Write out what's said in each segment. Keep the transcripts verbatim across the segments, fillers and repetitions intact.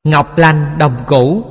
Ngọc lành đồng cũ.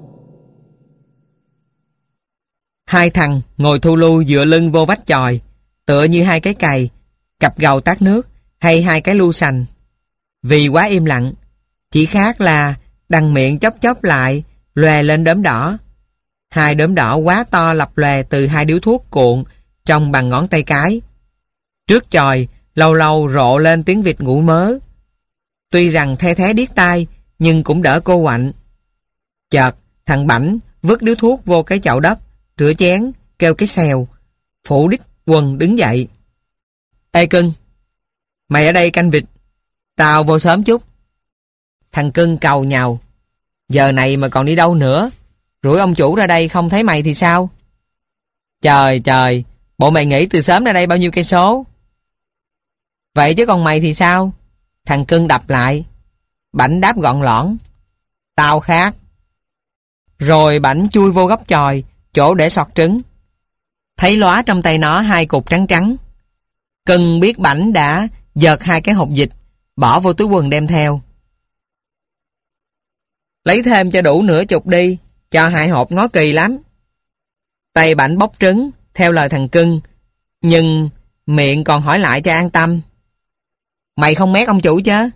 Hai thằng ngồi thu lu dựa lưng vô vách chòi, tựa như hai cái cày, cặp gầu tát nước hay hai cái lu sành. Vì quá im lặng, chỉ khác là đằng miệng chốc chốc lại lòe lên đốm đỏ. Hai đốm đỏ quá to lập lòe từ hai điếu thuốc cuộn trông bằng ngón tay cái. Trước chòi lâu lâu rộ lên tiếng vịt ngủ mớ. Tuy rằng the thé điếc tai nhưng cũng đỡ cô quạnh. Chợt thằng Bảnh vứt điếu thuốc vô cái chậu đất, rửa chén, kêu cái xèo. Phủ đít quần đứng dậy. Ê cưng, mày ở đây canh vịt, tao vô sớm chút. Thằng cưng cầu nhàu. Giờ này mà còn đi đâu nữa? Rủi ông chủ ra đây không thấy mày thì sao? Trời trời, bộ mày nghĩ từ sớm ra đây bao nhiêu cây số? Vậy chứ còn mày thì sao? Thằng cưng đập lại. Bảnh đáp gọn lõn. Tao khác. Rồi Bảnh chui vô góc chòi, chỗ để sọt trứng. Thấy lóa trong tay nó hai cục trắng trắng. Cưng biết Bảnh đã giật hai cái hộp vịt, bỏ vô túi quần đem theo. Lấy thêm cho đủ nửa chục đi, cho hai hộp ngó kỳ lắm. Tay Bảnh bóc trứng, theo lời thằng cưng, nhưng miệng còn hỏi lại cho an tâm. Mày không mét ông chủ chứ?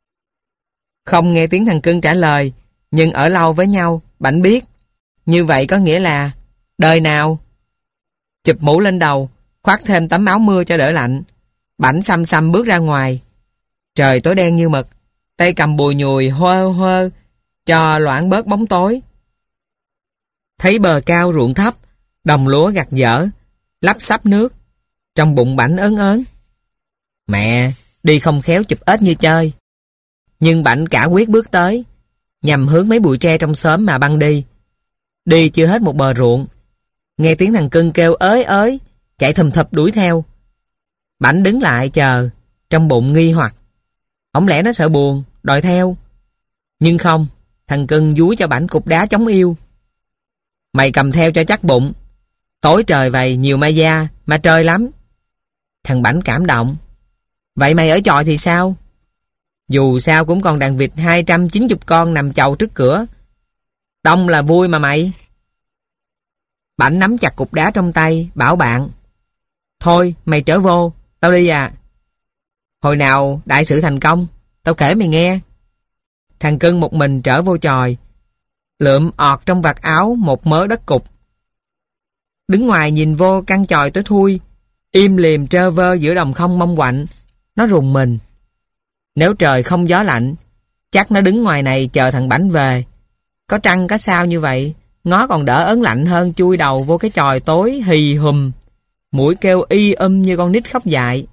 Không nghe tiếng thằng cưng trả lời, nhưng ở lâu với nhau, Bảnh biết. Như vậy có nghĩa là đời nào. Chụp mũ lên đầu, khoác thêm tấm áo mưa cho đỡ lạnh. Bảnh xăm xăm bước ra ngoài. Trời tối đen như mực, tay cầm bùi nhùi hơ hơ, cho loãng bớt bóng tối. Thấy bờ cao ruộng thấp, đồng lúa gặt dở, lắp xắp nước. Trong bụng Bảnh ớn ớn. Mẹ, đi không khéo chụp ếch như chơi. Nhưng Bảnh cả quyết bước tới, nhằm hướng mấy bụi tre trong xóm mà băng đi. Đi chưa hết một bờ ruộng, nghe tiếng thằng cưng kêu ới ới, chạy thùm thụp đuổi theo. Bảnh đứng lại chờ, trong bụng nghi hoặc. Không lẽ nó sợ buồn, đòi theo? Nhưng không, thằng cưng dúi cho Bảnh cục đá chống yêu. Mày cầm theo cho chắc bụng. Tối trời vậy nhiều ma da, ma trời lắm. Thằng Bảnh cảm động. Vậy mày ở chòi thì sao? Dù sao cũng còn đàn vịt hai trăm chín mươi con nằm chầu trước cửa. Đông là vui mà mày. Bảnh nắm chặt cục đá trong tay, bảo bạn. Thôi mày trở vô, tao đi à. Hồi nào đại sự thành công, tao kể mày nghe. Thằng cưng một mình trở vô chòi, lượm ọt trong vạt áo một mớ đất cục. Đứng ngoài nhìn vô căn chòi tối thui, im lìm trơ vơ giữa đồng không mông quạnh, nó rùng mình. Nếu trời không gió lạnh, chắc nó đứng ngoài này chờ thằng Bảnh về. Có trăng có sao như vậy, ngó còn đỡ ớn lạnh hơn chui đầu vô cái chòi tối hì hùm, mũi kêu y um như con nít khóc dại.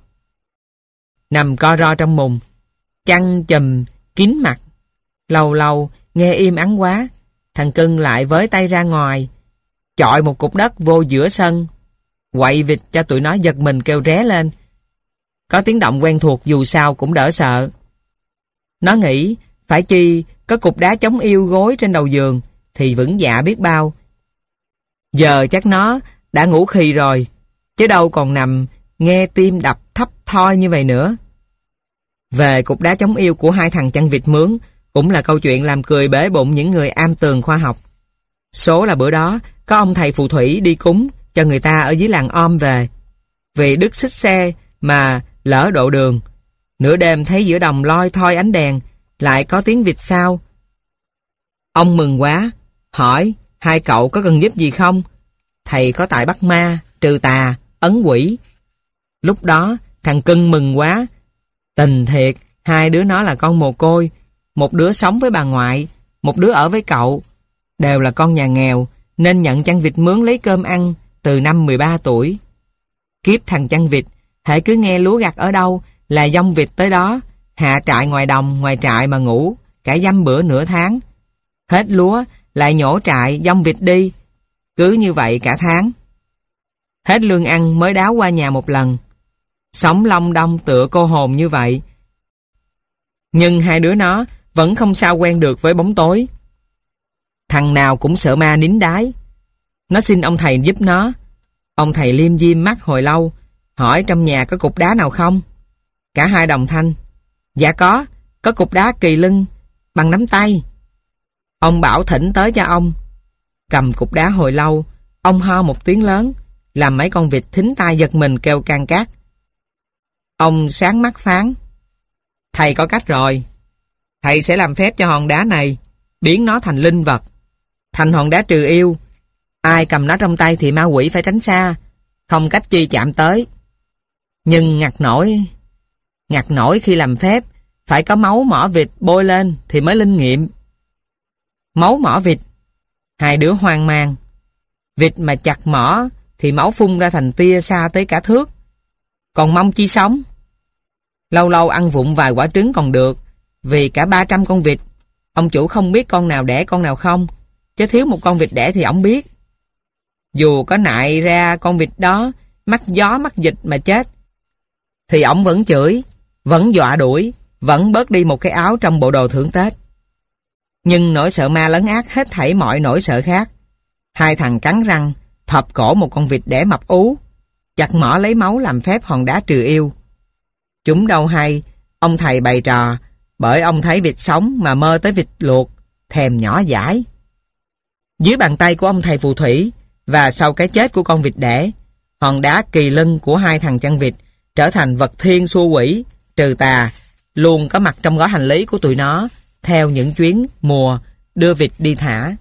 Nằm co ro trong mùng, chăn chùm kín mặt. Lâu lâu nghe im ắng quá, thằng cưng lại với tay ra ngoài, chọi một cục đất vô giữa sân, quậy vịt cho tụi nó giật mình kêu ré lên. Có tiếng động quen thuộc dù sao cũng đỡ sợ. Nó nghĩ phải chi có cục đá chống yêu gối trên đầu giường thì vững dạ biết bao. Giờ chắc nó đã ngủ khì rồi, chứ đâu còn nằm nghe tim đập thấp thoi như vậy nữa. Về cục đá chống yêu của hai thằng chăn vịt mướn cũng là câu chuyện làm cười bể bụng những người am tường khoa học. Số là bữa đó có ông thầy phù thủy đi cúng cho người ta ở dưới làng om về. Vì đứt xích xe mà lỡ độ đường. Nửa đêm thấy giữa đồng loi thoi ánh đèn, lại có tiếng vịt sao. Ông mừng quá, hỏi hai cậu có cần giúp gì không? Thầy có tài bắt ma, trừ tà, ấn quỷ. Lúc đó thằng cưng mừng quá. Tình thiệt, hai đứa nó là con mồ côi. Một đứa sống với bà ngoại, một đứa ở với cậu. Đều là con nhà nghèo, nên nhận chăn vịt mướn lấy cơm ăn từ năm mười ba tuổi. Kiếp thằng chăn vịt, hễ cứ nghe lúa gặt ở đâu là dông vịt tới đó, hạ trại ngoài đồng, ngoài trại mà ngủ, cả dăm bữa nửa tháng. Hết lúa, lại nhổ trại, dông vịt đi. Cứ như vậy cả tháng. Hết lương ăn mới đáo qua nhà một lần. Sống long đong tựa cô hồn như vậy. Nhưng hai đứa nó vẫn không sao quen được với bóng tối. Thằng nào cũng sợ ma nín đái. Nó xin ông thầy giúp nó. Ông thầy liêm diêm mắt hồi lâu, hỏi trong nhà có cục đá nào không. Cả hai đồng thanh. Dạ có, có cục đá kỳ lưng bằng nắm tay. Ông bảo thỉnh tới cho ông. Cầm cục đá hồi lâu, ông ho một tiếng lớn, làm mấy con vịt thính tai giật mình kêu can cát. Ông sáng mắt phán: Thầy có cách rồi. Thầy sẽ làm phép cho hòn đá này, biến nó thành linh vật, thành hòn đá trừ yêu. Ai cầm nó trong tay thì ma quỷ phải tránh xa, không cách chi chạm tới. Nhưng ngặt nổi, ngặt nổi khi làm phép, phải có máu mỏ vịt bôi lên thì mới linh nghiệm. Máu mỏ vịt? Hai đứa hoang mang. Vịt mà chặt mỏ thì máu phun ra thành tia xa tới cả thước. Còn mong chi sống? Lâu lâu ăn vụng vài quả trứng còn được, vì cả ba trăm con vịt, ông chủ không biết con nào đẻ con nào không, chứ thiếu một con vịt đẻ thì ông biết. Dù có nại ra con vịt đó mắc gió mắc dịch mà chết, thì ông vẫn chửi, vẫn dọa đuổi, vẫn bớt đi một cái áo trong bộ đồ thưởng Tết. Nhưng nỗi sợ ma lấn át hết thảy mọi nỗi sợ khác. Hai thằng cắn răng, thọp cổ một con vịt đẻ mập ú, chặt mỏ lấy máu làm phép hòn đá trừ yêu. Chúng đâu hay, ông thầy bày trò, bởi ông thấy vịt sống mà mơ tới vịt luộc, thèm nhỏ dãi. Dưới bàn tay của ông thầy phù thủy, và sau cái chết của con vịt đẻ, hòn đá kỳ lân của hai thằng chăn vịt trở thành vật thiên xua quỷ, trừ tà, luôn có mặt trong gói hành lý của tụi nó, theo những chuyến mùa đưa vịt đi thả.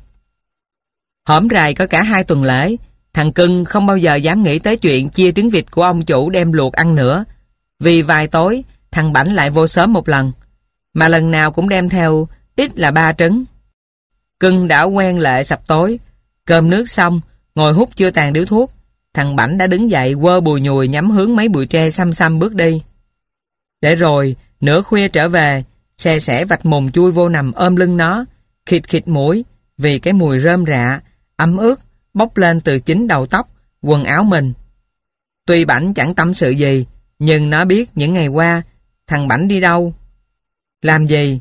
Hổm rày có cả hai tuần lễ, thằng Cưng không bao giờ dám nghĩ tới chuyện chia trứng vịt của ông chủ đem luộc ăn nữa, vì vài tối thằng Bảnh lại vô xóm một lần, mà lần nào cũng đem theo ít là ba trứng. Cưng đã quen lệ sập tối, cơm nước xong, ngồi hút chưa tàn điếu thuốc, thằng Bảnh đã đứng dậy quơ bùi nhùi nhắm hướng mấy bụi tre xăm xăm bước đi. Để rồi nửa khuya trở về, xe sẻ vạch mồm chui vô nằm ôm lưng nó, khịt khịt mũi vì cái mùi rơm rạ, ấm ướt bốc lên từ chính đầu tóc, quần áo mình. Tuy Bảnh chẳng tâm sự gì, nhưng nó biết những ngày qua thằng Bảnh đi đâu, làm gì.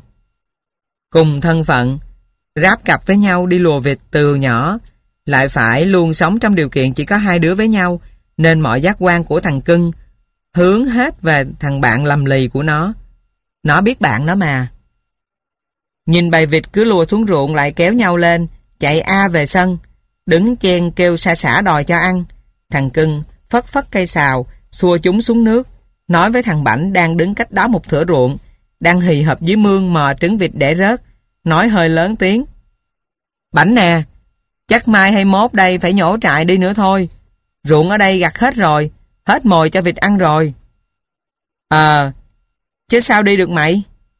Cùng thân phận, ráp cặp với nhau đi lùa vịt từ nhỏ, lại phải luôn sống trong điều kiện chỉ có hai đứa với nhau, nên mọi giác quan của thằng Cưng hướng hết về thằng bạn lầm lì của nó. Nó biết bạn nó mà. Nhìn bầy vịt cứ lùa xuống ruộng lại kéo nhau lên, chạy a về sân, đứng chen kêu xa xả đòi cho ăn. Thằng Cưng phất phất cây sào, xua chúng xuống nước, nói với thằng Bảnh đang đứng cách đó một thửa ruộng, đang hì hập dưới mương mò trứng vịt để rớt, nói hơi lớn tiếng: Bảnh nè, chắc mai hay mốt đây phải nhổ trại đi nữa thôi. Ruộng ở đây gặt hết rồi, hết mồi cho vịt ăn rồi. Ờ, chứ sao đi được mày?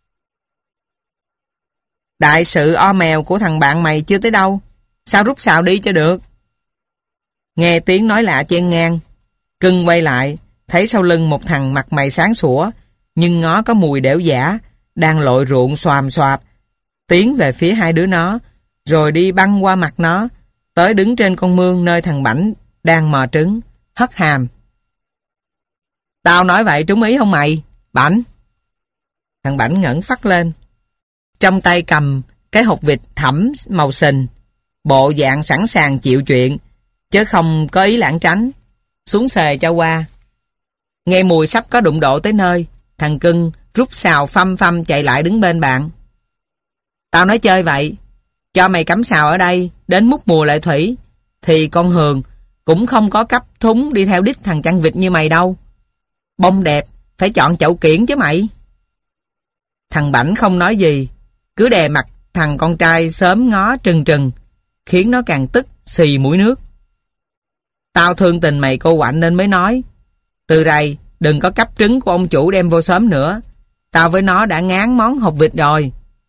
Đại sự o mèo của thằng bạn mày chưa tới đâu, sao rút sào đi cho được? Nghe tiếng nói lạ chen ngang, Cưng quay lại, thấy sau lưng một thằng mặt mày sáng sủa, nhưng ngó có mùi đẻo dã, đang lội ruộng xoàm xoạp, tiến về phía hai đứa nó, rồi đi băng qua mặt nó, tới đứng trên con mương nơi thằng Bảnh đang mò trứng, hất hàm: Tao nói vậy trúng ý không mày, Bảnh? Thằng Bảnh ngẩng phát lên, trong tay cầm cái hột vịt thẫm màu sình, bộ dạng sẵn sàng chịu chuyện, chứ không có ý lảng tránh, xuống xề cho qua. Nghe mùi sắp có đụng độ tới nơi, thằng Cưng rút sào phăm phăm chạy lại đứng bên bạn. Tao nói chơi vậy, cho mày cắm sào ở đây, đến múc mùa lệ thủy, thì con Hường cũng không có cấp thúng đi theo đít thằng chăn vịt như mày đâu. Bông đẹp, phải chọn chậu kiển chứ mày. Thằng Bảnh không nói gì, cứ đè mặt thằng con trai xóm ngó trừng trừng, khiến nó càng tức xì mũi nước. Tao thương tình mày cô quạnh nên mới nói, từ đây đừng có cấp trứng của ông chủ đem vô xóm nữa. Tao với nó đã ngán món hột vịt rồi.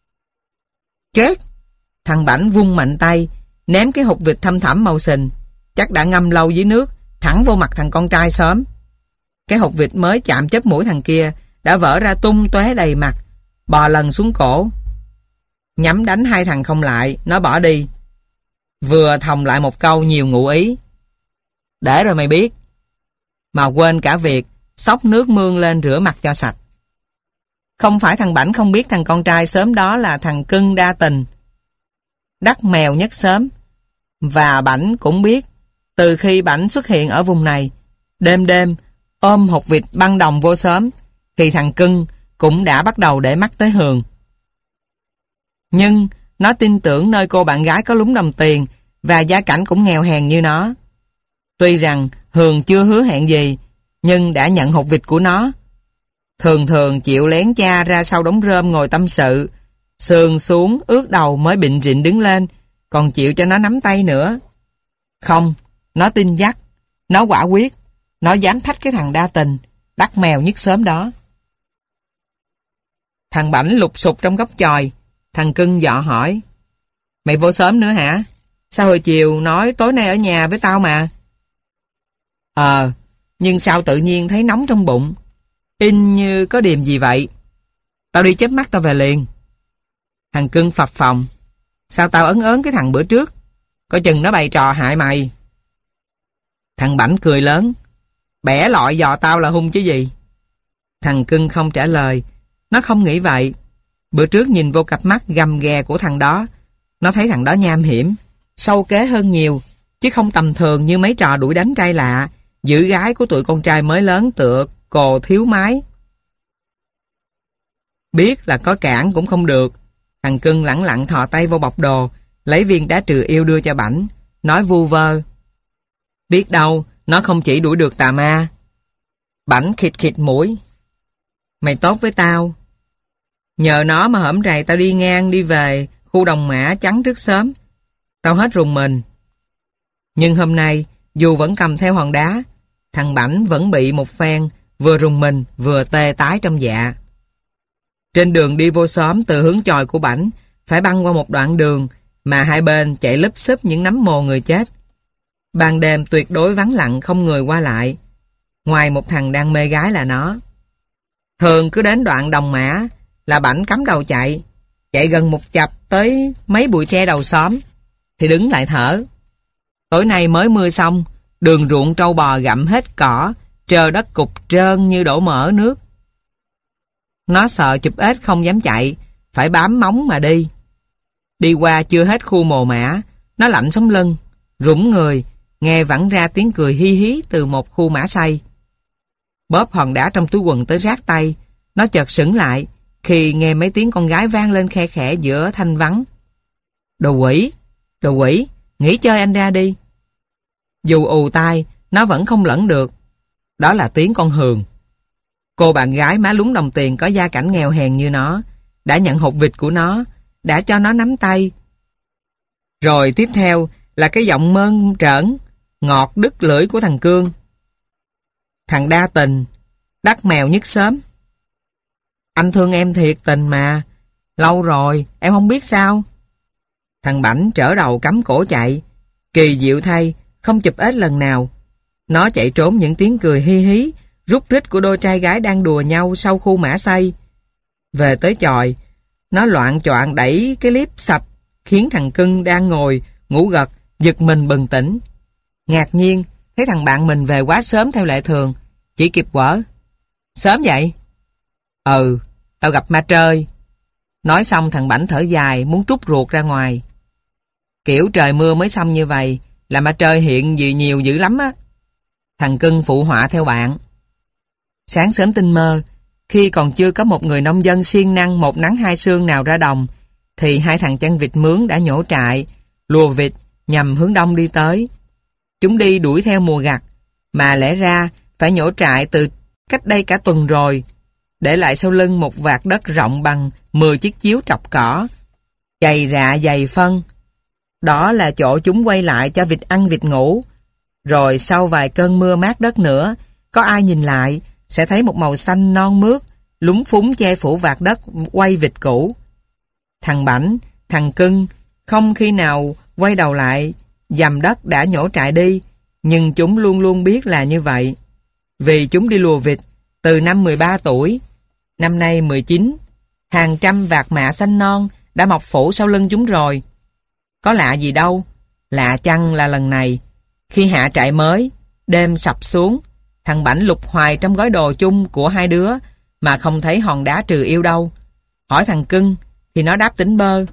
Chết! Thằng Bảnh vung mạnh tay, ném cái hột vịt thâm thẳm màu sình, chắc đã ngâm lâu dưới nước, thẳng vô mặt thằng con trai xóm. Cái hột vịt mới chạm chớp mũi thằng kia đã vỡ ra tung tóe đầy mặt, bò lần xuống cổ. Nhắm đánh hai thằng không lại, nó bỏ đi, vừa thòng lại một câu nhiều ngụ ý: Để rồi mày biết. Mà quên cả việc xóc nước mương lên rửa mặt cho sạch. Không phải thằng Bảnh không biết thằng con trai xóm đó là thằng Cưng đa tình, đắc mèo nhất xóm. Và Bảnh cũng biết, từ khi Bảnh xuất hiện ở vùng này, đêm đêm ôm hột vịt băng đồng vô xóm, thì thằng Cưng cũng đã bắt đầu để mắt tới Hường. Nhưng nó tin tưởng nơi cô bạn gái có lúng đồng tiền và gia cảnh cũng nghèo hèn như nó. Tuy rằng Hường chưa hứa hẹn gì, nhưng đã nhận hột vịt của nó. Thường thường chịu lén cha ra sau đống rơm ngồi tâm sự, sườn xuống ướt đầu mới bịn rịn đứng lên, còn chịu cho nó nắm tay nữa. Không, nó tin dắt, nó quả quyết, nó dám thách cái thằng đa tình, đắc mèo nhức xóm đó. Thằng Bảnh lục sục trong góc chòi, thằng Cưng dọ hỏi: Mày vô sớm nữa hả? Sao hồi chiều nói tối nay ở nhà với tao mà? Ờ, nhưng sao tự nhiên thấy nóng trong bụng, in như có điềm gì vậy. Tao đi chớp mắt tao về liền. Thằng Cưng phập phồng: Sao tao ấn ớn cái thằng bữa trước? Coi chừng nó bày trò hại mày. Thằng Bảnh cười lớn: Bẻ lọi dò tao là hung chứ gì. Thằng Cưng không trả lời. Nó không nghĩ vậy. Bữa trước nhìn vô cặp mắt gầm ghè của thằng đó, nó thấy thằng đó nham hiểm, sâu kế hơn nhiều, chứ không tầm thường như mấy trò đuổi đánh trai lạ, giữ gái của tụi con trai mới lớn tựa cồ thiếu mái. Biết là có cản cũng không được. Thằng Cưng lẳng lặng thò tay vô bọc đồ, lấy viên đá trừ yêu đưa cho Bảnh, nói vu vơ: Biết đâu nó không chỉ đuổi được tà ma. Bảnh khịt khịt mũi: Mày tốt với tao. Nhờ nó mà hổm rày tao đi ngang đi về khu đồng mã trắng trước sớm, tao hết rùng mình. Nhưng hôm nay dù vẫn cầm theo hòn đá, thằng Bảnh vẫn bị một phen vừa rùng mình vừa tê tái trong dạ. Trên đường đi vô xóm từ hướng chòi của Bảnh phải băng qua một đoạn đường mà hai bên chạy lúp xúp những nấm mồ người chết. Ban đêm tuyệt đối vắng lặng, không người qua lại, ngoài một thằng đang mê gái là nó. Thường cứ đến đoạn đồng mã là Bảnh cắm đầu chạy, chạy gần một chập tới mấy bụi tre đầu xóm thì đứng lại thở. Tối nay mới mưa xong, đường ruộng trâu bò gặm hết cỏ, trơ đất cục trơn như đổ mỡ nước. Nó sợ chụp ếch không dám chạy, phải bám móng mà đi. Đi qua chưa hết khu mồ mã, nó lạnh sống lưng, rủng người, nghe vẳng ra tiếng cười hi hí từ một khu mã xay. Bóp hòn đá trong túi quần tới rát tay, nó chợt sững lại khi nghe mấy tiếng con gái vang lên khe khẽ giữa thanh vắng. Đồ quỷ, đồ quỷ, nghỉ chơi anh ra đi. Dù ù tai, nó vẫn không lẫn được. Đó là tiếng con Hường. Cô bạn gái má lúng đồng tiền có gia cảnh nghèo hèn như nó, đã nhận hột vịt của nó, đã cho nó nắm tay. Rồi tiếp theo là cái giọng mơn trởn, ngọt đứt lưỡi của thằng Cương. Thằng đa tình, đắc mèo nhức xóm. Anh thương em thiệt tình mà, lâu rồi, em không biết sao. Thằng Bảnh trở đầu cắm cổ chạy, kỳ diệu thay, không chụp ếch lần nào. Nó chạy trốn những tiếng cười hi hí, rút rít của đôi trai gái đang đùa nhau sau khu mã xay. Về tới chòi, nó loạn choạng đẩy cái liếp sạch, khiến thằng Cưng đang ngồi, ngủ gật, giật mình bừng tỉnh. Ngạc nhiên, thấy thằng bạn mình về quá sớm theo lệ thường, chỉ kịp quở: Sớm vậy? Ừ, tao gặp ma trơi. Nói xong thằng Bảnh thở dài, muốn trút ruột ra ngoài. Kiểu trời mưa mới xong như vậy, là ma trơi hiện gì nhiều dữ lắm á. Thằng Cưng phụ họa theo bạn. Sáng sớm tinh mơ, khi còn chưa có một người nông dân siêng năng một nắng hai sương nào ra đồng, thì hai thằng chăn vịt mướn đã nhổ trại, lùa vịt nhằm hướng đông đi tới. Chúng đi đuổi theo mùa gặt, mà lẽ ra phải nhổ trại từ cách đây cả tuần rồi, để lại sau lưng một vạt đất rộng bằng mười chiếc chiếu trọc cỏ, dày rạ dày phân. Đó là chỗ chúng quay lại cho vịt ăn vịt ngủ. Rồi sau vài cơn mưa mát đất nữa, có ai nhìn lại sẽ thấy một màu xanh non mướt lúng phúng che phủ vạt đất quay vịt cũ. Thằng Bảnh, thằng Cưng không khi nào quay đầu lại dằm đất đã nhổ trại đi, nhưng chúng luôn luôn biết là như vậy. Vì chúng đi lùa vịt từ năm mười ba tuổi, năm nay mười chín, hàng trăm vạt mạ xanh non đã mọc phủ sau lưng chúng rồi. Có lạ gì đâu, lạ chăng là lần này, khi hạ trại mới, đêm sập xuống, thằng Bảnh lục hoài trong gói đồ chung của hai đứa mà không thấy hòn đá trừ yêu đâu. Hỏi thằng Cưng thì nó đáp tỉnh bơ: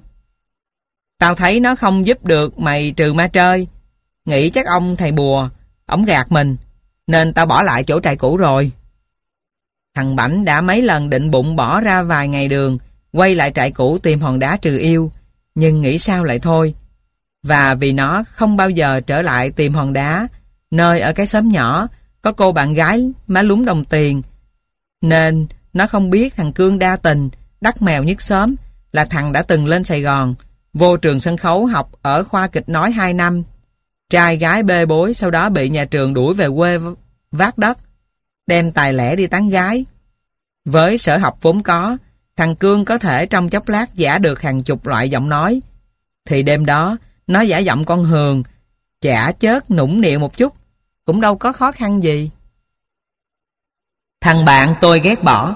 Tao thấy nó không giúp được mày trừ ma trơi, nghĩ chắc ông thầy bùa, ổng gạt mình, nên tao bỏ lại chỗ trại cũ rồi. Thằng Bảnh đã mấy lần định bụng bỏ ra vài ngày đường, quay lại trại cũ tìm hòn đá trừ yêu, nhưng nghĩ sao lại thôi. Và vì nó không bao giờ trở lại tìm hòn đá, nơi ở cái xóm nhỏ có cô bạn gái má lúm đồng tiền, nên nó không biết thằng Cương đa tình, đắt mèo nhất xóm, là thằng đã từng lên Sài Gòn, vô trường sân khấu học ở khoa kịch nói hai năm. Trai gái bê bối, sau đó bị nhà trường đuổi về quê vác đất, đem tài lẻ đi tán gái. Với sở học vốn có, thằng Cương có thể trong chốc lát giả được hàng chục loại giọng nói. Thì đêm đó, nó giả giọng con Hường, chả chớt nũng nịu một chút, cũng đâu có khó khăn gì. Thằng bạn tôi ghét bỏ.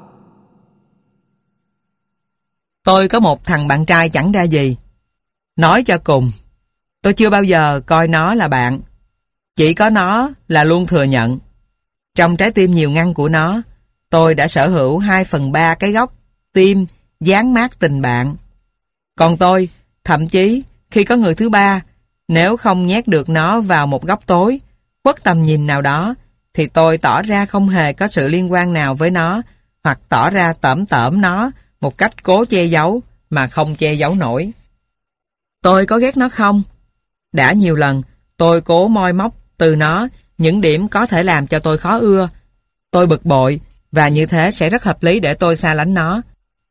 Tôi có một thằng bạn trai chẳng ra gì. Nói cho cùng, tôi chưa bao giờ coi nó là bạn. Chỉ có nó là luôn thừa nhận. Trong trái tim nhiều ngăn của nó, tôi đã sở hữu hai phần ba cái góc tim dán mát tình bạn. Còn tôi, thậm chí khi có người thứ ba, nếu không nhét được nó vào một góc tối, khuất tầm nhìn nào đó, thì tôi tỏ ra không hề có sự liên quan nào với nó, hoặc tỏ ra tởm tởm nó một cách cố che giấu mà không che giấu nổi. Tôi có ghét nó không? Đã nhiều lần tôi cố moi móc từ nó những điểm có thể làm cho tôi khó ưa. Tôi bực bội và như thế sẽ rất hợp lý để tôi xa lánh nó.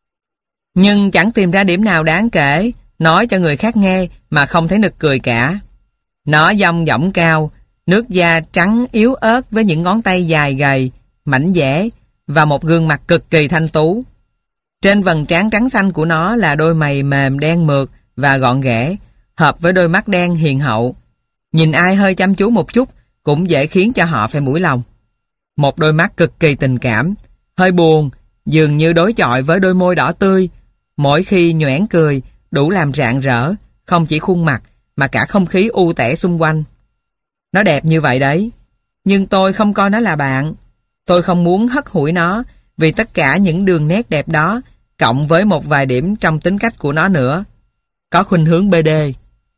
Nhưng chẳng tìm ra điểm nào đáng kể nói cho người khác nghe mà không thấy nực cười cả. Nó dong dỏng cao, nước da trắng yếu ớt với những ngón tay dài gầy, mảnh dẻ và một gương mặt cực kỳ thanh tú. Trên vầng trán trắng xanh của nó là đôi mày mềm đen mượt và gọn ghẽ, hợp với đôi mắt đen hiền hậu. Nhìn ai hơi chăm chú một chút cũng dễ khiến cho họ phải mũi lòng. Một đôi mắt cực kỳ tình cảm, hơi buồn, dường như đối chọi với đôi môi đỏ tươi. Mỗi khi nhoẻn cười, đủ làm rạng rỡ, không chỉ khuôn mặt mà cả không khí u tẻ xung quanh. Nó đẹp như vậy đấy, nhưng tôi không coi nó là bạn. Tôi không muốn hất hủi nó vì tất cả những đường nét đẹp đó, cộng với một vài điểm trong tính cách của nó nữa. Có khuynh hướng bê đê.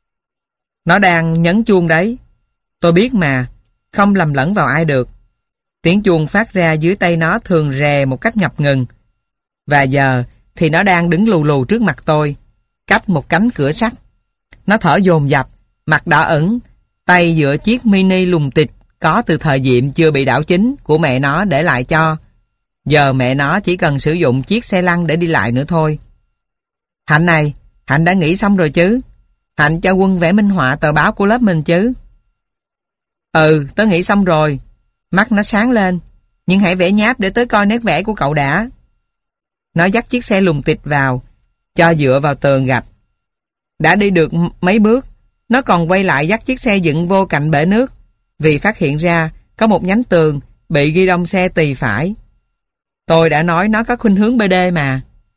Nó đang nhấn chuông đấy. Tôi biết mà, không lầm lẫn vào ai được. Tiếng chuông phát ra dưới tay nó thường rè một cách ngập ngừng. Và giờ thì nó đang đứng lù lù trước mặt tôi, cách một cánh cửa sắt. Nó thở dồn dập, mặt đỏ ửng, tay dựa chiếc mini lùng tịch có từ thời Diệm chưa bị đảo chính của mẹ nó để lại cho. Giờ mẹ nó chỉ cần sử dụng chiếc xe lăn để đi lại nữa thôi. Hạnh này, Hạnh đã nghĩ xong rồi chứ? Hạnh cho Quân vẽ minh họa tờ báo của lớp mình chứ? Ừ, tớ nghĩ xong rồi. Mắt nó sáng lên. Nhưng hãy vẽ nháp để tớ coi nét vẽ của cậu đã. Nó dắt chiếc xe lùng tịch vào, cho dựa vào tường gạch. Đã đi được mấy bước, nó còn quay lại dắt chiếc xe dựng vô cạnh bể nước, vì phát hiện ra có một nhánh tường bị ghi đông xe tì phải. Tôi đã nói nó có khuynh hướng bê đê mà.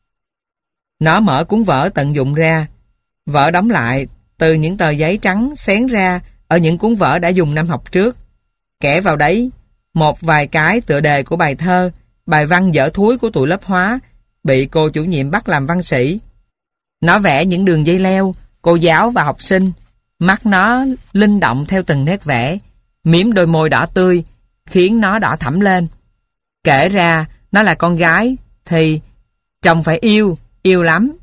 Nó mở cuốn vở tận dụng ra. Vở đóng lại từ những tờ giấy trắng xén ra ở những cuốn vở đã dùng năm học trước. Kẻ vào đấy một vài cái tựa đề của bài thơ, bài văn dở thúi của tụi lớp hóa, bị cô chủ nhiệm bắt làm văn sĩ. Nó vẽ những đường dây leo, cô giáo và học sinh. Mắt nó linh động theo từng nét vẽ, mím đôi môi đỏ tươi, khiến nó đỏ thẫm lên. Kể ra nó là con gái thì chồng phải yêu, yêu lắm.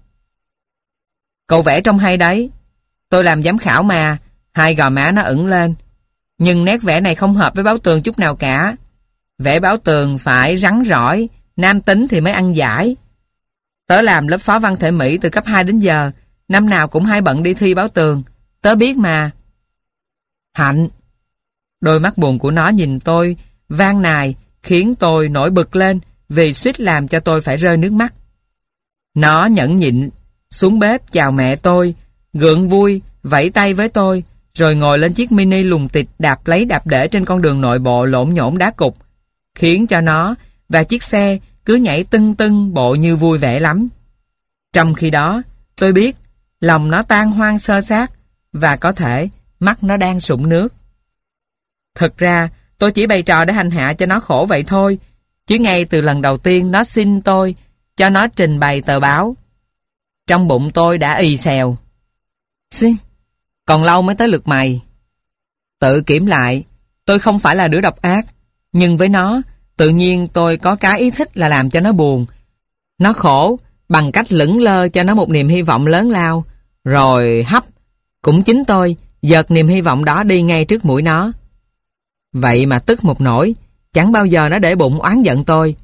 Cậu vẽ trông hay đấy. Tôi làm giám khảo mà. Hai gò má nó ửng lên. Nhưng nét vẽ này không hợp với báo tường chút nào cả. Vẽ báo tường phải rắn rỏi, nam tính thì mới ăn giải. Tớ làm lớp phó văn thể Mỹ từ cấp hai đến giờ, năm nào cũng hay bận đi thi báo tường. Tớ biết mà. Hạnh. Đôi mắt buồn của nó nhìn tôi van nài, khiến tôi nổi bực lên vì suýt làm cho tôi phải rơi nước mắt. Nó nhẫn nhịn xuống bếp chào mẹ tôi, gượng vui vẫy tay với tôi, rồi ngồi lên chiếc mini lùng tịch đạp lấy đạp để trên con đường nội bộ lộn nhổn đá cục, khiến cho nó và chiếc xe cứ nhảy tưng tưng bộ như vui vẻ lắm. Trong khi đó, tôi biết lòng nó tan hoang xơ xác và có thể mắt nó đang sũng nước. Thực ra, tôi chỉ bày trò để hành hạ cho nó khổ vậy thôi, chứ ngay từ lần đầu tiên nó xin tôi cho nó trình bày tờ báo, trong bụng tôi đã ì xèo. Xin, còn lâu mới tới lượt mày. Tự kiểm lại, tôi không phải là đứa độc ác, nhưng với nó, tự nhiên tôi có cái ý thích là làm cho nó buồn. Nó khổ bằng cách lững lơ cho nó một niềm hy vọng lớn lao, Rồi hấp, cũng chính tôi giật niềm hy vọng đó đi ngay trước mũi nó. Vậy mà tức một nỗi, chẳng bao giờ nó để bụng oán giận tôi.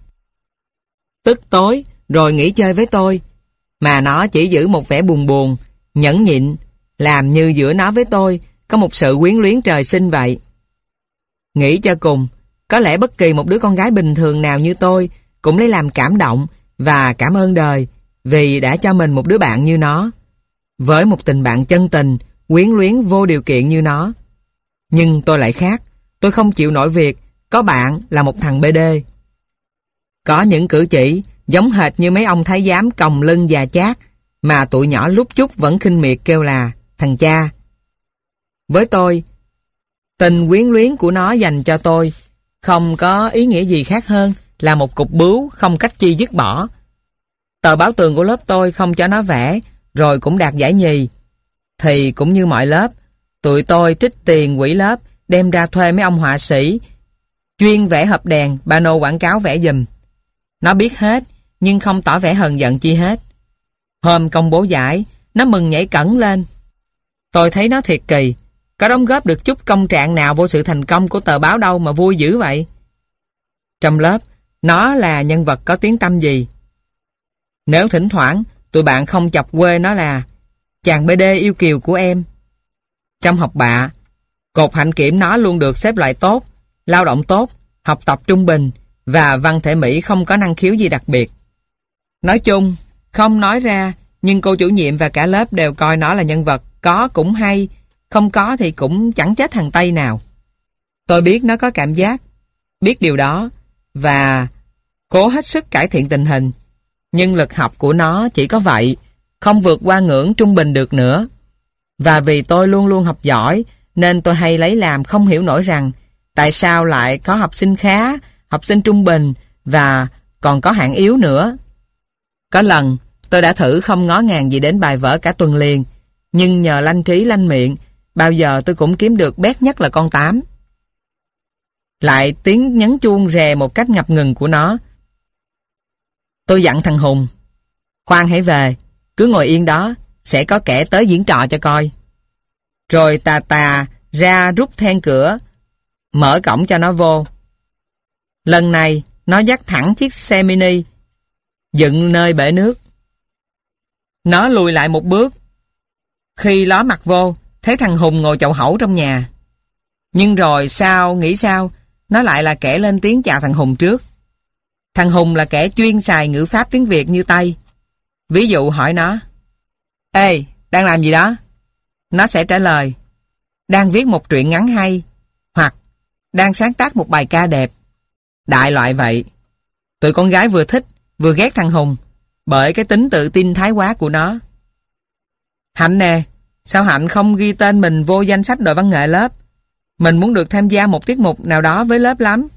Tức tối, rồi nghỉ chơi với tôi, mà nó chỉ giữ một vẻ buồn buồn, nhẫn nhịn, làm như giữa nó với tôi có một sự quyến luyến trời sinh vậy. Nghĩ cho cùng, có lẽ bất kỳ một đứa con gái bình thường nào như tôi cũng lấy làm cảm động và cảm ơn đời vì đã cho mình một đứa bạn như nó, với một tình bạn chân tình, quyến luyến vô điều kiện như nó. Nhưng tôi lại khác, tôi không chịu nổi việc có bạn là một thằng bê đê. Có những cử chỉ giống hệt như mấy ông thái giám còng lưng già chát mà tụi nhỏ lúc chút vẫn khinh miệt kêu là thằng cha. Với tôi, tình quyến luyến của nó dành cho tôi không có ý nghĩa gì khác hơn là một cục bướu không cách chi dứt bỏ. Tờ báo tường của lớp tôi không cho nó vẽ, rồi cũng đạt giải nhì. Thì cũng như mọi lớp, tụi tôi trích tiền quỹ lớp đem ra thuê mấy ông họa sĩ chuyên vẽ hộp đèn, pano quảng cáo vẽ giùm. Nó biết hết, nhưng không tỏ vẻ hờn giận chi hết. Hôm công bố giải, nó mừng nhảy cẫng lên. Tôi thấy nó thiệt kỳ, có đóng góp được chút công trạng nào vô sự thành công của tờ báo đâu mà vui dữ vậy. Trong lớp, nó là nhân vật có tiếng tăm gì. Nếu thỉnh thoảng tụi bạn không chọc quê nó là chàng bê đê yêu kiều của em. Trong học bạ, cột hạnh kiểm nó luôn được xếp loại tốt, lao động tốt, học tập trung bình và văn thể Mỹ không có năng khiếu gì đặc biệt. Nói chung, không nói ra, nhưng cô chủ nhiệm và cả lớp đều coi nó là nhân vật có cũng hay, không có thì cũng chẳng chết thằng Tây nào. Tôi biết nó có cảm giác, biết điều đó, và cố hết sức cải thiện tình hình. Nhưng lực học của nó chỉ có vậy, không vượt qua ngưỡng trung bình được nữa. Và vì tôi luôn luôn học giỏi, nên tôi hay lấy làm không hiểu nổi rằng tại sao lại có học sinh khá, học sinh trung bình và còn có hạng yếu nữa. Có lần, tôi đã thử không ngó ngàng gì đến bài vở cả tuần liền, nhưng nhờ lanh trí lanh miệng, bao giờ tôi cũng kiếm được bét nhất là con tám. Lại tiếng nhấn chuông rè một cách ngập ngừng của nó. Tôi dặn thằng Hùng, khoan hãy về, cứ ngồi yên đó, sẽ có kẻ tới diễn trò cho coi. Rồi tà tà ra rút then cửa, mở cổng cho nó vô. Lần này, nó dắt thẳng chiếc xe mini, dựng nơi bể nước. Nó lùi lại một bước. Khi ló mặt vô, thấy thằng Hùng ngồi chậu hẩu trong nhà. Nhưng rồi sao, nghĩ sao, nó lại là kẻ lên tiếng chào thằng Hùng trước. Thằng Hùng là kẻ chuyên xài ngữ pháp tiếng Việt như Tây. Ví dụ hỏi nó, ê, đang làm gì đó? Nó sẽ trả lời, đang viết một truyện ngắn hay, hoặc đang sáng tác một bài ca đẹp. Đại loại vậy. Tụi con gái vừa thích, vừa ghét thằng Hùng, bởi cái tính tự tin thái quá của nó. Hạnh nè, sao Hạnh không ghi tên mình vô danh sách đội văn nghệ lớp? Mình muốn được tham gia một tiết mục nào đó với lớp lắm.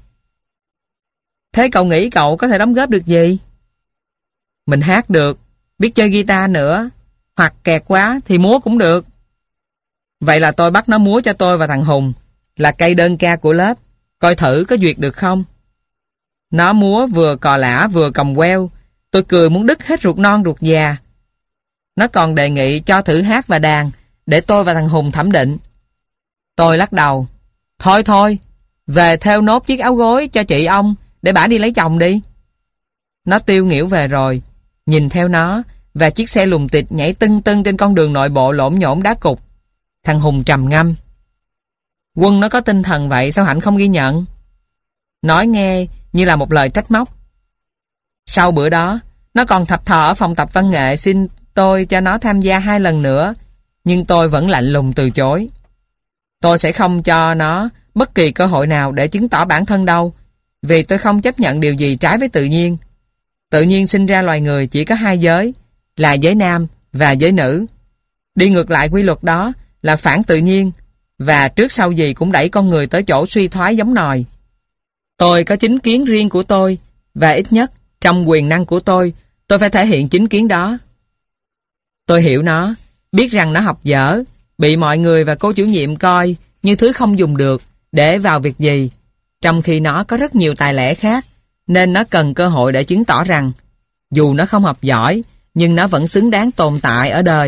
Thế cậu nghĩ cậu có thể đóng góp được gì? Mình hát được, biết chơi guitar nữa, hoặc kẹt quá thì múa cũng được. Vậy là tôi bắt nó múa cho tôi và thằng Hùng, là cây đơn ca của lớp, coi thử có duyệt được không. Nó múa vừa cò lả vừa còng queo, tôi cười muốn đứt hết ruột non ruột già. Nó còn đề nghị cho thử hát và đàn, để tôi và thằng Hùng thẩm định. Tôi lắc đầu, thôi thôi, về thêu nốt chiếc áo gối cho chị ông, để bả đi lấy chồng đi. Nó tiêu nghỉu về rồi, nhìn theo nó, và chiếc xe lùng tịt nhảy tưng tưng trên con đường nội bộ lổn nhổn đá cục. Thằng Hùng trầm ngâm. Quân nó có tinh thần vậy sao Hạnh không ghi nhận? Nói nghe như là một lời trách móc. Sau bữa đó, nó còn thập thò ở phòng tập văn nghệ xin tôi cho nó tham gia hai lần nữa, nhưng tôi vẫn lạnh lùng từ chối. Tôi sẽ không cho nó bất kỳ cơ hội nào để chứng tỏ bản thân đâu, vì tôi không chấp nhận điều gì trái với tự nhiên. Tự nhiên sinh ra loài người chỉ có hai giới, là giới nam và giới nữ. Đi ngược lại quy luật đó là phản tự nhiên, và trước sau gì cũng đẩy con người tới chỗ suy thoái giống nòi. Tôi có chính kiến riêng của tôi, và ít nhất trong quyền năng của tôi, tôi phải thể hiện chính kiến đó. Tôi hiểu nó, biết rằng nó học dở, bị mọi người và cô chủ nhiệm coi như thứ không dùng được để vào việc gì, trong khi nó có rất nhiều tài lẻ khác, nên nó cần cơ hội để chứng tỏ rằng dù nó không học giỏi, nhưng nó vẫn xứng đáng tồn tại ở đời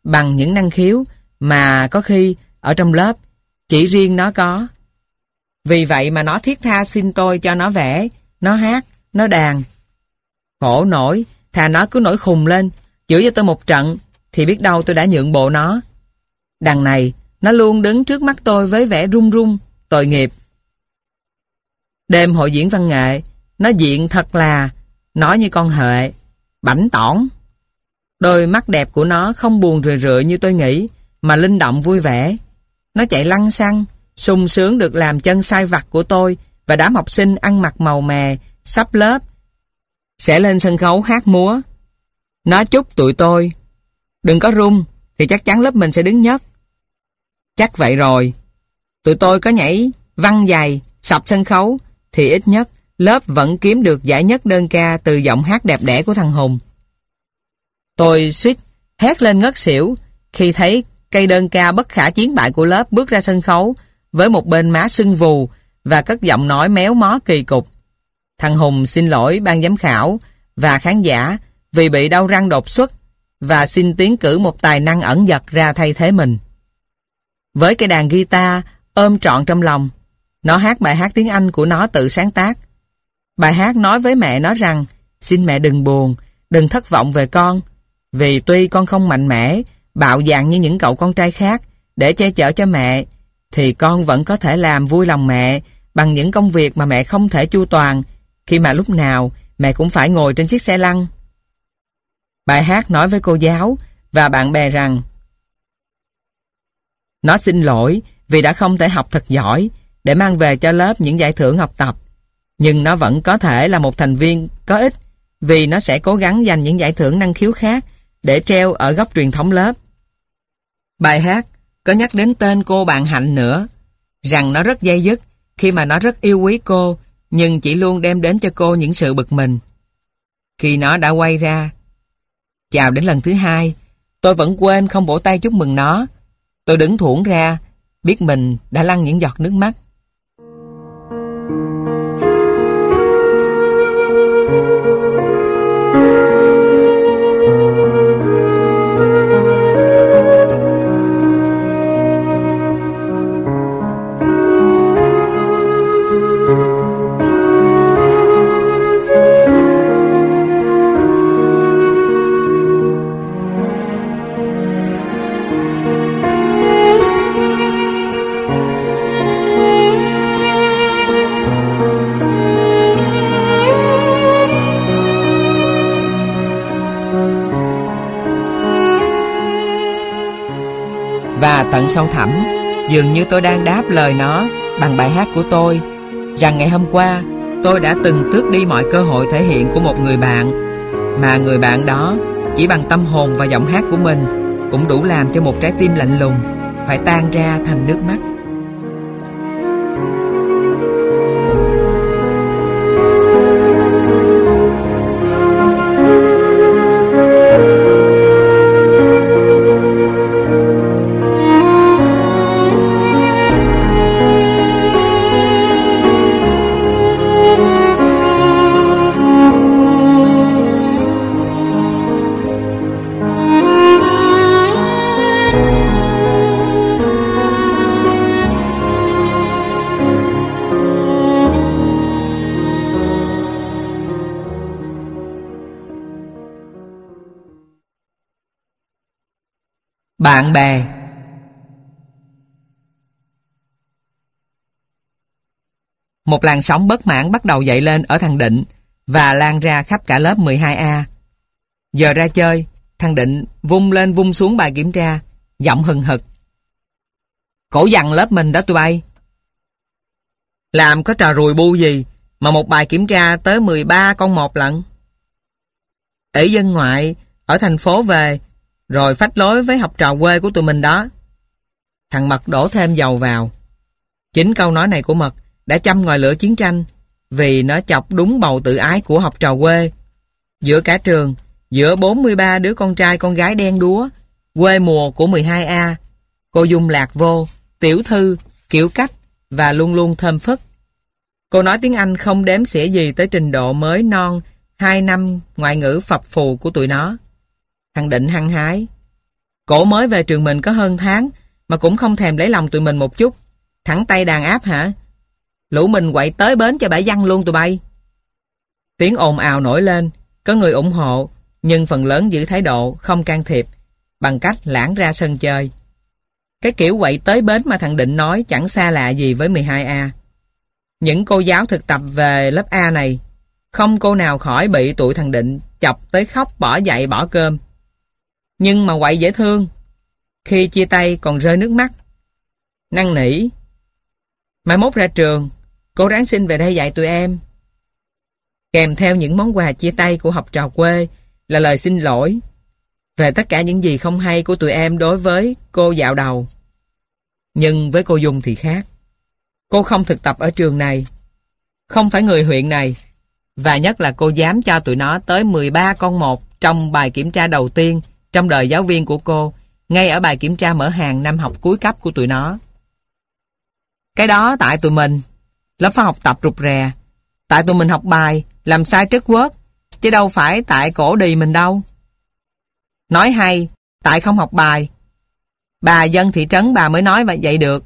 bằng những năng khiếu mà có khi ở trong lớp chỉ riêng nó có. Vì vậy mà nó thiết tha xin tôi cho nó vẽ, nó hát, nó đàn. Khổ nổi, thà nó cứ nổi khùng lên, chửi cho tôi một trận, thì biết đâu tôi đã nhượng bộ nó. Đằng này, nó luôn đứng trước mắt tôi với vẻ run run, tội nghiệp. Đêm hội diễn văn nghệ, nó diện thật là, nói như con hệ, bảnh tỏn. Đôi mắt đẹp của nó không buồn rười rượi như tôi nghĩ, mà linh động vui vẻ. Nó chạy lăng xăng, sung sướng được làm chân sai vặt của tôi và đám học sinh ăn mặc màu mè, sắp lớp, sẽ lên sân khấu hát múa. Nó chúc tụi tôi, đừng có run, thì chắc chắn lớp mình sẽ đứng nhất. Chắc vậy rồi. Tụi tôi có nhảy văng giày, sập sân khấu, thì ít nhất lớp vẫn kiếm được giải nhất đơn ca từ giọng hát đẹp đẽ của thằng Hùng. Tôi suýt hét lên ngất xỉu khi thấy cây đơn ca bất khả chiến bại của lớp bước ra sân khấu với một bên má sưng vù và cất giọng nói méo mó kỳ cục. Thằng Hùng xin lỗi ban giám khảo và khán giả vì bị đau răng đột xuất và xin tiến cử một tài năng ẩn dật ra thay thế mình. Với cây đàn guitar ôm trọn trong lòng, nó hát bài hát tiếng Anh của nó tự sáng tác. Bài hát nói với mẹ nó rằng xin mẹ đừng buồn, đừng thất vọng về con, vì tuy con không mạnh mẽ, bạo dạn như những cậu con trai khác để che chở cho mẹ, thì con vẫn có thể làm vui lòng mẹ bằng những công việc mà mẹ không thể chu toàn, khi mà lúc nào mẹ cũng phải ngồi trên chiếc xe lăn. Bài hát nói với cô giáo và bạn bè rằng nó xin lỗi vì đã không thể học thật giỏi để mang về cho lớp những giải thưởng học tập, nhưng nó vẫn có thể là một thành viên có ích vì nó sẽ cố gắng giành những giải thưởng năng khiếu khác để treo ở góc truyền thống lớp. Bài hát có nhắc đến tên cô bạn Hạnh nữa, rằng nó rất day dứt khi mà nó rất yêu quý cô, nhưng chỉ luôn đem đến cho cô những sự bực mình. Khi nó đã quay ra chào đến lần thứ hai, tôi vẫn quên không vỗ tay chúc mừng nó. Tôi đứng thủng ra, biết mình đã lăn những giọt nước mắt. Và tận sâu thẳm, dường như tôi đang đáp lời nó bằng bài hát của tôi, rằng ngày hôm qua tôi đã từng tước đi mọi cơ hội thể hiện của một người bạn, mà người bạn đó chỉ bằng tâm hồn và giọng hát của mình cũng đủ làm cho một trái tim lạnh lùng phải tan ra thành nước mắt. Bạn bè. Một làn sóng bất mãn bắt đầu dậy lên ở thằng Định và lan ra khắp cả lớp mười hai A. Giờ ra chơi, thằng Định vung lên vung xuống bài kiểm tra, giọng hừng hực. Cổ dằn lớp mình đó tụi bay. Làm có trò rùi bu gì mà một bài kiểm tra tới mười ba con một lận. Ỷ dân ngoại ở thành phố về rồi phách lối với học trò quê của tụi mình đó. Thằng Mật đổ thêm dầu vào. Chính câu nói này của Mật đã châm ngòi lửa chiến tranh, vì nó chọc đúng bầu tự ái của học trò quê. Giữa cả trường, giữa bốn mươi ba đứa con trai con gái đen đúa, quê mùa của mười hai A, cô Dung lạc vô, tiểu thư, kiểu cách và luôn luôn thơm phức. Cô nói tiếng Anh không đếm xỉa gì tới trình độ mới non hai năm ngoại ngữ phập phù của tụi nó. Thằng Định hăng hái. Cổ mới về trường mình có hơn tháng mà cũng không thèm lấy lòng tụi mình một chút. Thẳng tay đàn áp hả? Lũ mình quậy tới bến cho bả văng luôn tụi bay. Tiếng ồn ào nổi lên, có người ủng hộ, nhưng phần lớn giữ thái độ không can thiệp, bằng cách lãng ra sân chơi. Cái kiểu quậy tới bến mà thằng Định nói chẳng xa lạ gì với mười hai A. Những cô giáo thực tập về lớp A này, không cô nào khỏi bị tụi thằng Định chọc tới khóc bỏ dậy bỏ cơm. Nhưng mà quậy dễ thương, khi chia tay còn rơi nước mắt. Năn nỉ: mai mốt ra trường, cô ráng xin về đây dạy tụi em. Kèm theo những món quà chia tay của học trò quê là lời xin lỗi về tất cả những gì không hay của tụi em đối với cô dạo đầu. Nhưng với cô Dung thì khác. Cô không thực tập ở trường này, không phải người huyện này, và nhất là cô dám cho tụi nó tới mười ba con một trong bài kiểm tra đầu tiên trong đời giáo viên của cô, ngay ở bài kiểm tra mở hàng năm học cuối cấp của tụi nó. Cái đó tại tụi mình, lớp phó học tập rụt rè, tại tụi mình học bài làm sai trất quớt, chứ đâu phải tại cổ đì mình đâu. Nói hay, tại không học bài. Bà dân thị trấn bà mới nói vậy được.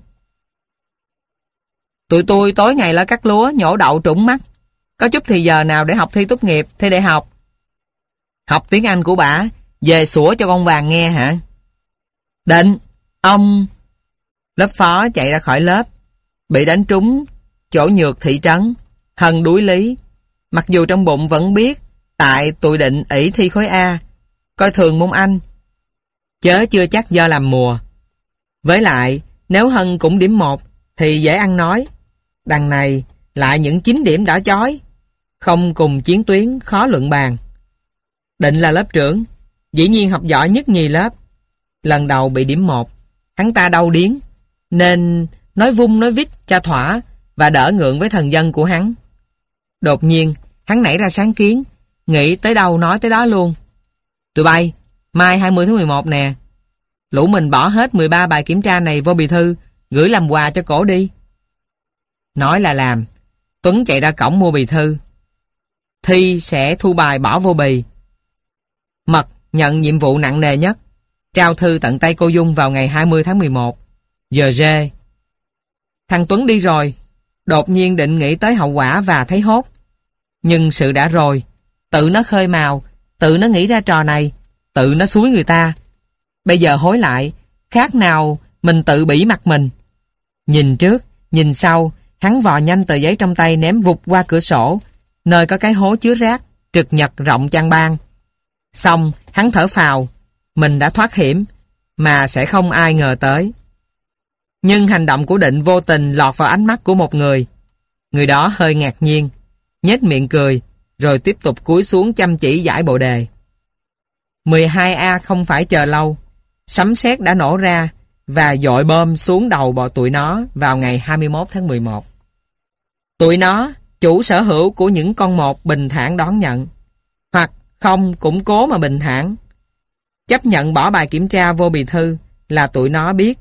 Tụi tôi tối ngày lo cắt lúa, nhổ đậu trũng mắt, có chút thì giờ nào để học thi tốt nghiệp, thi đại học. Học tiếng Anh của bả, về sủa cho con vàng nghe hả? Định, ông... Lớp phó chạy ra khỏi lớp, bị đánh trúng chỗ nhược thị trấn, hân đuối lý. Mặc dù trong bụng vẫn biết tại tụi Định ỷ thi khối A, coi thường môn Anh, chớ chưa chắc do làm mùa. Với lại, nếu Hân cũng điểm một thì dễ ăn nói. Đằng này lại những chín điểm đỏ chói, không cùng chiến tuyến khó luận bàn. Định là lớp trưởng, dĩ nhiên học giỏi nhất nhì lớp. Lần đầu bị điểm một, hắn ta đau điếng, nên nói vung nói vít cho thỏa và đỡ ngượng với thần dân của hắn. Đột nhiên, hắn nảy ra sáng kiến, nghĩ tới đâu nói tới đó luôn. Tụi bay, mai hai mươi tháng mười một nè, lũ mình bỏ hết mười ba bài kiểm tra này vô bì thư, gửi làm quà cho cổ đi. Nói là làm, Tuấn chạy ra cổng mua bì thư. Thi sẽ thu bài bỏ vô bì. Mật nhận nhiệm vụ nặng nề nhất, trao thư tận tay cô Dung vào ngày hai mươi tháng mười một, giờ rê. Thằng Tuấn đi rồi, đột nhiên định nghĩ tới hậu quả và thấy hốt. Nhưng sự đã rồi, tự nó khơi mào, tự nó nghĩ ra trò này, tự nó xúi người ta. Bây giờ hối lại, khác nào mình tự bỉ mặt mình. Nhìn trước, nhìn sau, hắn vò nhanh tờ giấy trong tay ném vụt qua cửa sổ, nơi có cái hố chứa rác, trực nhật rộng chang bang. Xong, hắn thở phào, mình đã thoát hiểm, mà sẽ không ai ngờ tới. Nhưng hành động của Định vô tình lọt vào ánh mắt của một người. Người đó hơi ngạc nhiên, nhếch miệng cười, rồi tiếp tục cúi xuống chăm chỉ giải bộ đề. mười hai A không phải chờ lâu, sấm sét đã nổ ra và dội bom xuống đầu bọn tụi nó vào ngày hai mươi mốt tháng mười một. Tụi nó, chủ sở hữu của những con một bình thản đón nhận, hoặc không cũng cố mà bình thản, chấp nhận bỏ bài kiểm tra vô bì thư là tụi nó biết.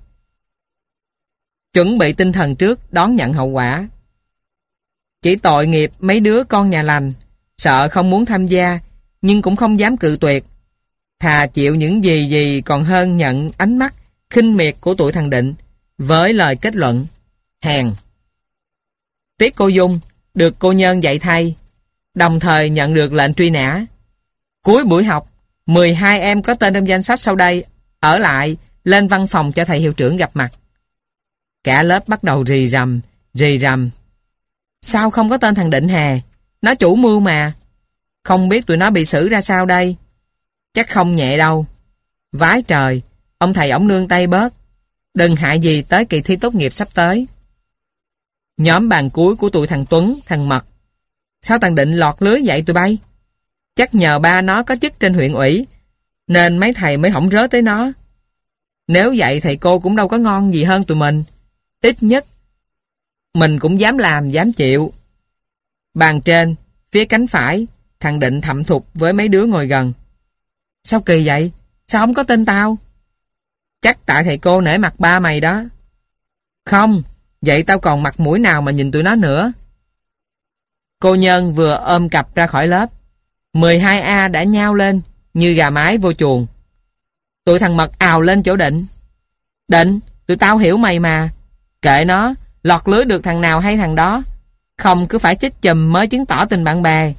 Chuẩn bị tinh thần trước đón nhận hậu quả. Chỉ tội nghiệp mấy đứa con nhà lành, sợ không muốn tham gia, nhưng cũng không dám cự tuyệt. Thà chịu những gì gì còn hơn nhận ánh mắt khinh miệt của tụi thằng Định với lời kết luận hèn. Tiếc cô Dung được cô Nhân dạy thay, đồng thời nhận được lệnh truy nã. Cuối buổi học, mười hai em có tên trong danh sách sau đây ở lại lên văn phòng cho thầy hiệu trưởng gặp mặt. Cả lớp bắt đầu rì rầm, rì rầm. Sao không có tên thằng Định hè? Nó chủ mưu mà. Không biết tụi nó bị xử ra sao đây? Chắc không nhẹ đâu. Vái trời, ông thầy ổng nương tay bớt. Đừng hại gì tới kỳ thi tốt nghiệp sắp tới. Nhóm bàn cuối của tụi thằng Tuấn, thằng Mật. Sao thằng Định lọt lưới vậy tụi bay? Chắc nhờ ba nó có chức trên huyện ủy, nên mấy thầy mới hổng rớ tới nó. Nếu vậy thầy cô cũng đâu có ngon gì hơn tụi mình. Ít nhất mình cũng dám làm, dám chịu. Bàn trên, phía cánh phải, thằng Định thậm thục với mấy đứa ngồi gần. Sao kỳ vậy? Sao không có tên tao? Chắc tại thầy cô nể mặt ba mày đó. Không, vậy tao còn mặt mũi nào mà nhìn tụi nó nữa. Cô Nhân vừa ôm cặp ra khỏi lớp, mười hai A đã nhao lên như gà mái vô chuồng. Tụi thằng Mật ào lên chỗ Định. Định, tụi tao hiểu mày mà. Kệ nó, lọt lưới được thằng nào hay thằng đó. Không cứ phải chích chùm mới chứng tỏ tình bạn bè.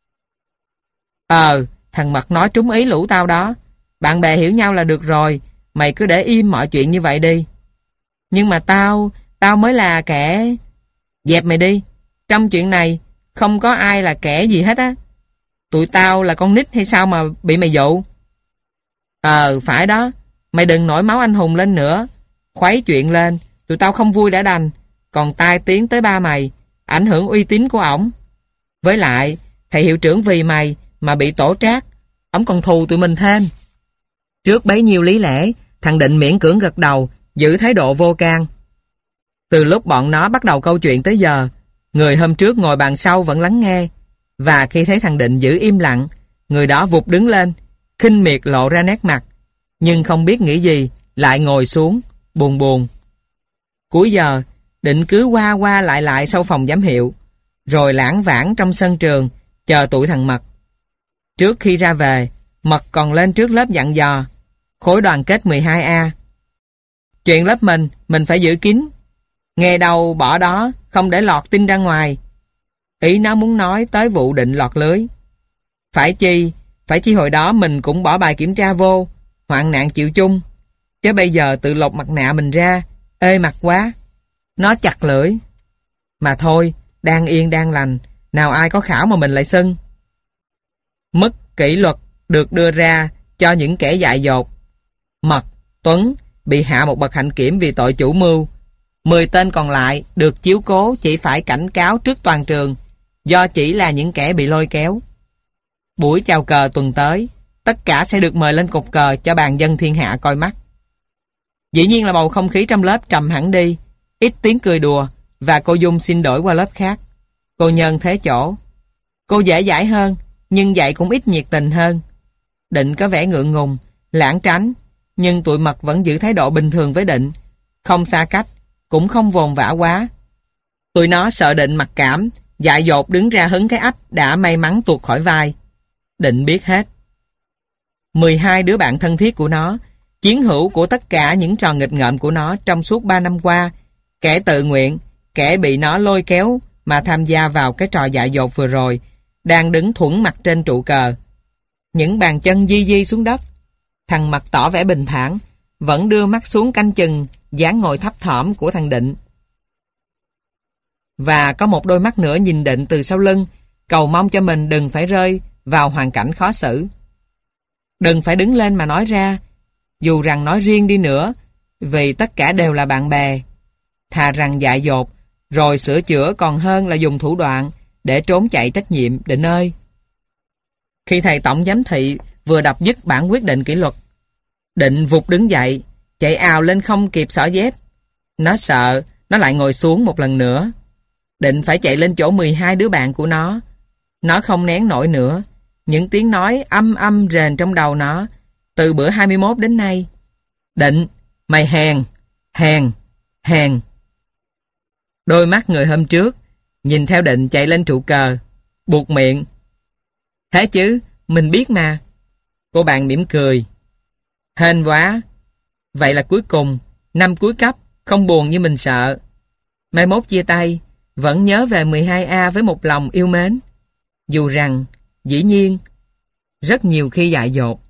Ờ, thằng Mật nói trúng ý lũ tao đó. Bạn bè hiểu nhau là được rồi. Mày cứ để im mọi chuyện như vậy đi. Nhưng mà tao, tao mới là kẻ... Dẹp mày đi. Trong chuyện này, không có ai là kẻ gì hết á. Tụi tao là con nít hay sao mà bị mày dụ? Ờ, phải đó. Mày đừng nổi máu anh hùng lên nữa. Khuấy chuyện lên, tụi tao không vui đã đành. Còn tai tiếng tới ba mày, ảnh hưởng uy tín của ổng. Với lại, thầy hiệu trưởng vì mày mà bị tổ trác, ổng còn thù tụi mình thêm. Trước bấy nhiêu lý lẽ, thằng Định miễn cưỡng gật đầu, giữ thái độ vô can. Từ lúc bọn nó bắt đầu câu chuyện tới giờ, người hôm trước ngồi bàn sau vẫn lắng nghe. Và khi thấy thằng Định giữ im lặng, người đó vụt đứng lên, khinh miệt lộ ra nét mặt. Nhưng không biết nghĩ gì, lại ngồi xuống, buồn buồn. Cuối giờ, Định cứ qua qua lại lại sau phòng giám hiệu, rồi lãng vãng trong sân trường, chờ tụi thằng Mật. Trước khi ra về, Mật còn lên trước lớp dặn dò, khối đoàn kết mười hai A. Chuyện lớp mình, mình phải giữ kín. Nghe đâu bỏ đó, không để lọt tin ra ngoài. Ý nó muốn nói tới vụ Định lọt lưới. Phải chi, phải chi hồi đó mình cũng bỏ bài kiểm tra vô, hoạn nạn chịu chung. Chứ bây giờ tự lột mặt nạ mình ra, ê mặt quá. Nó chặt lưỡi. Mà thôi, đang yên đang lành, nào ai có khảo mà mình lại xưng. Mức kỷ luật được đưa ra cho những kẻ dại dột. Mật, Tuấn bị hạ một bậc hạnh kiểm vì tội chủ mưu. Mười tên còn lại được chiếu cố chỉ phải cảnh cáo trước toàn trường do chỉ là những kẻ bị lôi kéo. Buổi chào cờ tuần tới, tất cả sẽ được mời lên cột cờ cho bàn dân thiên hạ coi mắt. Dĩ nhiên là bầu không khí trong lớp trầm hẳn đi, ít tiếng cười đùa và cô Dung xin đổi qua lớp khác. Cô Nhân thế chỗ. Cô dễ dãi hơn, nhưng vậy cũng ít nhiệt tình hơn. Định có vẻ ngượng ngùng, lảng tránh, nhưng tụi Mật vẫn giữ thái độ bình thường với Định, không xa cách, cũng không vồn vã quá. Tụi nó sợ Định mặc cảm, dại dột đứng ra hứng cái ách đã may mắn tuột khỏi vai. Định biết hết. mười hai đứa bạn thân thiết của nó, chiến hữu của tất cả những trò nghịch ngợm của nó trong suốt ba năm qua, kẻ tự nguyện, kẻ bị nó lôi kéo mà tham gia vào cái trò dại dột vừa rồi, đang đứng thuẫn mặt trên trụ cờ. Những bàn chân di di xuống đất. Thằng Mật tỏ vẻ bình thản, vẫn đưa mắt xuống canh chừng dáng ngồi thấp thỏm của thằng Định. Và có một đôi mắt nữa nhìn Định từ sau lưng, cầu mong cho mình đừng phải rơi vào hoàn cảnh khó xử. Đừng phải đứng lên mà nói ra, dù rằng nói riêng đi nữa, vì tất cả đều là bạn bè. Thà rằng dại dột, rồi sửa chữa còn hơn là dùng thủ đoạn để trốn chạy trách nhiệm, Định ơi. Khi thầy tổng giám thị vừa đọc dứt bản quyết định kỷ luật, Định vụt đứng dậy, chạy ào lên không kịp xỏ dép. Nó sợ, nó lại ngồi xuống một lần nữa. Định phải chạy lên chỗ mười hai đứa bạn của nó. Nó không nén nổi nữa. Những tiếng nói âm âm rền trong đầu nó từ bữa hai mươi mốt đến nay. Định, mày hèn, hèn, hèn. Đôi mắt người hôm trước nhìn theo Định chạy lên trụ cờ, buột miệng. Thế chứ, mình biết mà. Cô bạn mỉm cười. Hên quá. Vậy là cuối cùng, năm cuối cấp, không buồn như mình sợ. Mai mốt chia tay, vẫn nhớ về mười hai A với một lòng yêu mến. Dù rằng, dĩ nhiên, rất nhiều khi dại dột.